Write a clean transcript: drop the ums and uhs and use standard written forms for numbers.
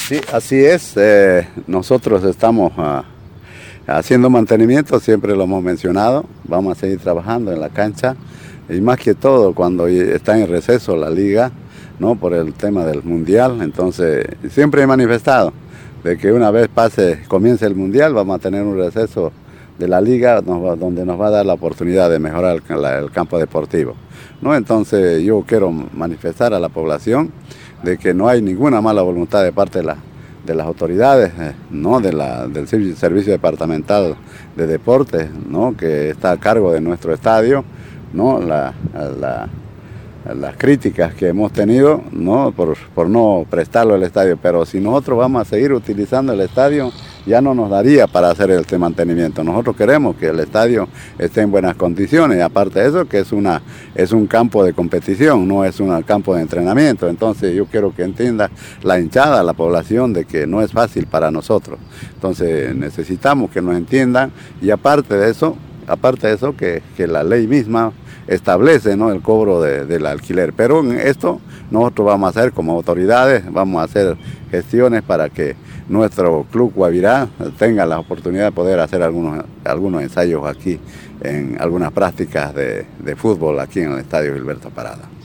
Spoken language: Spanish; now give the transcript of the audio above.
Sí, así es. Nosotros estamos haciendo mantenimiento, siempre lo hemos mencionado. Vamos a seguir trabajando en la cancha y más que todo cuando está en receso la liga, ¿no? Por el tema del mundial. Entonces, siempre he manifestado de que una vez comience el mundial, vamos a tener un receso de la liga donde nos va a dar la oportunidad de mejorar el campo deportivo, ¿no? Entonces, yo quiero manifestar a la población de que no hay ninguna mala voluntad de parte de las autoridades, ¿no? Del Servicio Departamental de Deportes, ¿no? Que está a cargo de nuestro estadio, ¿no? Las críticas que hemos tenido, ¿no? por no prestarlo al estadio, pero si nosotros vamos a seguir utilizando el estadio, ya no nos daría para hacer este mantenimiento. Nosotros queremos que el estadio esté en buenas condiciones, y aparte de eso, que es un campo de competición, no es un campo de entrenamiento. Entonces yo quiero que entienda la hinchada, la población, de que no es fácil para nosotros. Entonces necesitamos que nos entiendan, y aparte de eso, que la ley misma establece, ¿no? El cobro del alquiler. Pero en esto nosotros vamos a hacer como autoridades, vamos a hacer gestiones para que nuestro club Guavirá tenga la oportunidad de poder hacer algunos ensayos aquí, en algunas prácticas de fútbol aquí en el Estadio Gilberto Parada.